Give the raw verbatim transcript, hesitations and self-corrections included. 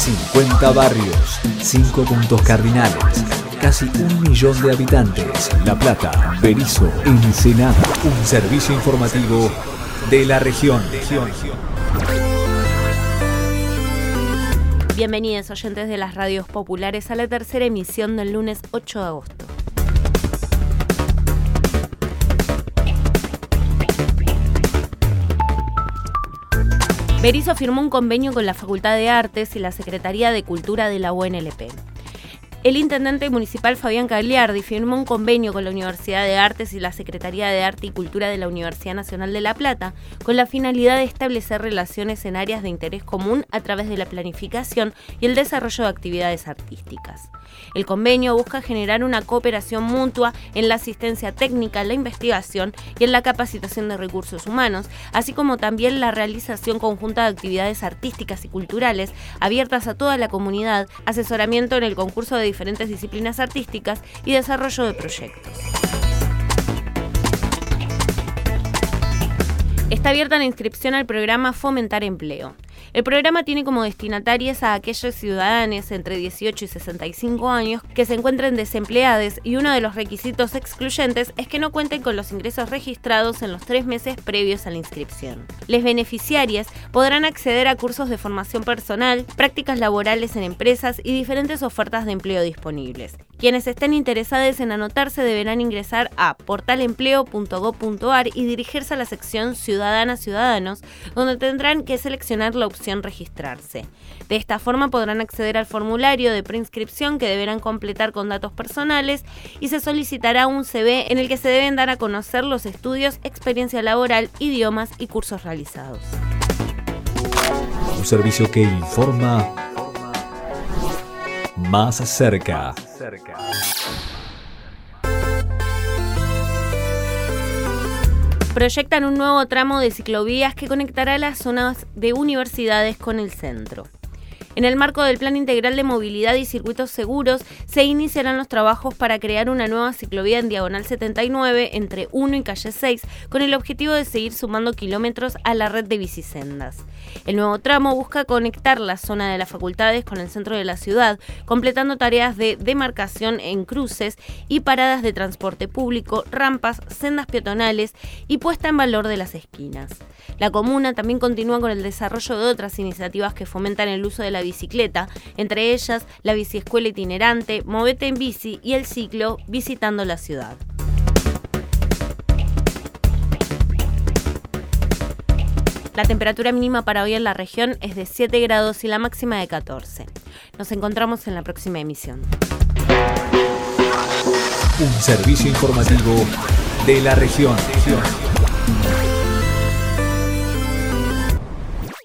cincuenta barrios, cinco puntos cardinales, casi un millón de habitantes. La Plata, Berisso, Ensenada. Un servicio informativo de la región. Bienvenidos oyentes de las radios populares a la tercera emisión del lunes ocho de agosto. Berisso firmó un convenio con la Facultad de Artes y la Secretaría de Cultura de la U N L P. El intendente municipal Fabián Cagliardi firmó un convenio con la Universidad de Artes y la Secretaría de Arte y Cultura de la Universidad Nacional de La Plata con la finalidad de establecer relaciones en áreas de interés común a través de la planificación y el desarrollo de actividades artísticas. El convenio busca generar una cooperación mutua en la asistencia técnica, la investigación y en la capacitación de recursos humanos, así como también la realización conjunta de actividades artísticas y culturales abiertas a toda la comunidad, asesoramiento en el concurso de diferentes disciplinas artísticas y desarrollo de proyectos. Está abierta la inscripción al programa Fomentar Empleo. El programa tiene como destinatarias a aquellos ciudadanos entre dieciocho y sesenta y cinco años que se encuentren desempleados y uno de los requisitos excluyentes es que no cuenten con los ingresos registrados en los tres meses previos a la inscripción. Las beneficiarias podrán acceder a cursos de formación personal, prácticas laborales en empresas y diferentes ofertas de empleo disponibles. Quienes estén interesados en anotarse deberán ingresar a portalempleo punto gob punto ar y dirigirse a la sección Ciudadanas Ciudadanos, donde tendrán que seleccionar la opción registrarse. De esta forma podrán acceder al formulario de preinscripción que deberán completar con datos personales y se solicitará un C V en el que se deben dar a conocer los estudios, experiencia laboral, idiomas y cursos realizados. Un servicio que informa más cerca. Proyectan un nuevo tramo de ciclovías que conectará las zonas de universidades con el centro. En el marco del Plan Integral de Movilidad y Circuitos Seguros, se iniciarán los trabajos para crear una nueva ciclovía en Diagonal setenta y nueve entre uno y Calle seis, con el objetivo de seguir sumando kilómetros a la red de bicisendas. El nuevo tramo busca conectar la zona de las facultades con el centro de la ciudad, completando tareas de demarcación en cruces y paradas de transporte público, rampas, sendas peatonales y puesta en valor de las esquinas. La comuna también continúa con el desarrollo de otras iniciativas que fomentan el uso de la bicicleta, entre ellas la biciescuela itinerante, Movete en Bici y el ciclo Visitando la Ciudad. La temperatura mínima para hoy en la región es de siete grados y la máxima de catorce. Nos encontramos en la próxima emisión. Un servicio informativo de la región.